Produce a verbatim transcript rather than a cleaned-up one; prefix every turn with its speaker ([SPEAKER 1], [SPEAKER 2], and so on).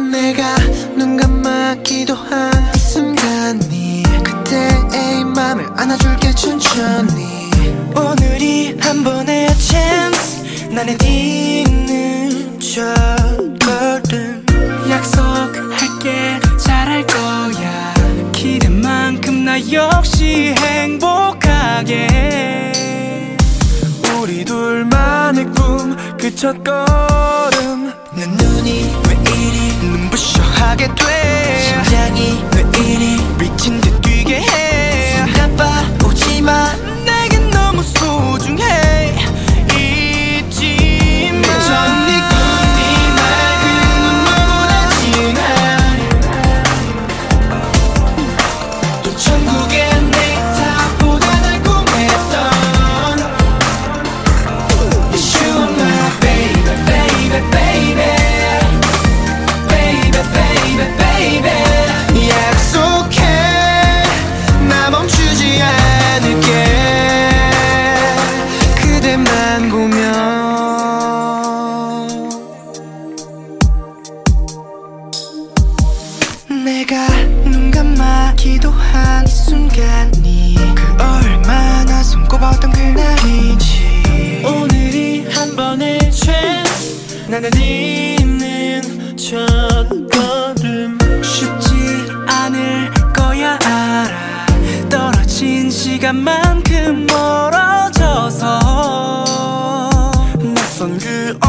[SPEAKER 1] 내가 눈 감아 기도한 이 순간이 그때의 맘을 안아줄게 천천히.
[SPEAKER 2] 오늘이 한 번의 chance 나는 있는 첫걸음.
[SPEAKER 3] 약속할게 잘할 거야. 기대만큼 나 역시 행복하게.
[SPEAKER 2] 우리 둘만의 꿈 그 첫걸음.
[SPEAKER 1] 내 눈이 왜 이리
[SPEAKER 2] 눈부셔하게 돼.
[SPEAKER 1] 심장이 왜 이리
[SPEAKER 2] 미친 듯 뛰게 해.
[SPEAKER 1] 나빠오지마
[SPEAKER 2] 내겐 너무 소중해. 잊지마.
[SPEAKER 1] 전 네 꿈이 맑은 눈보다 진한 이 천국의 넥타보다 달콤했던 You are my baby, baby, baby, baby, baby, baby. 약속해 나 멈추지 않을게 그대만 보면.
[SPEAKER 2] 내가 눈 감아 기도한 이 순간이 그 얼마나 손꼽았던 그날인지.
[SPEAKER 3] 오늘이 한 번의 chance 나는 있는 첫걸음. 쉽지 않을 거야 알아. 떨어진 시간만큼 멀어져서
[SPEAKER 2] 낯선 그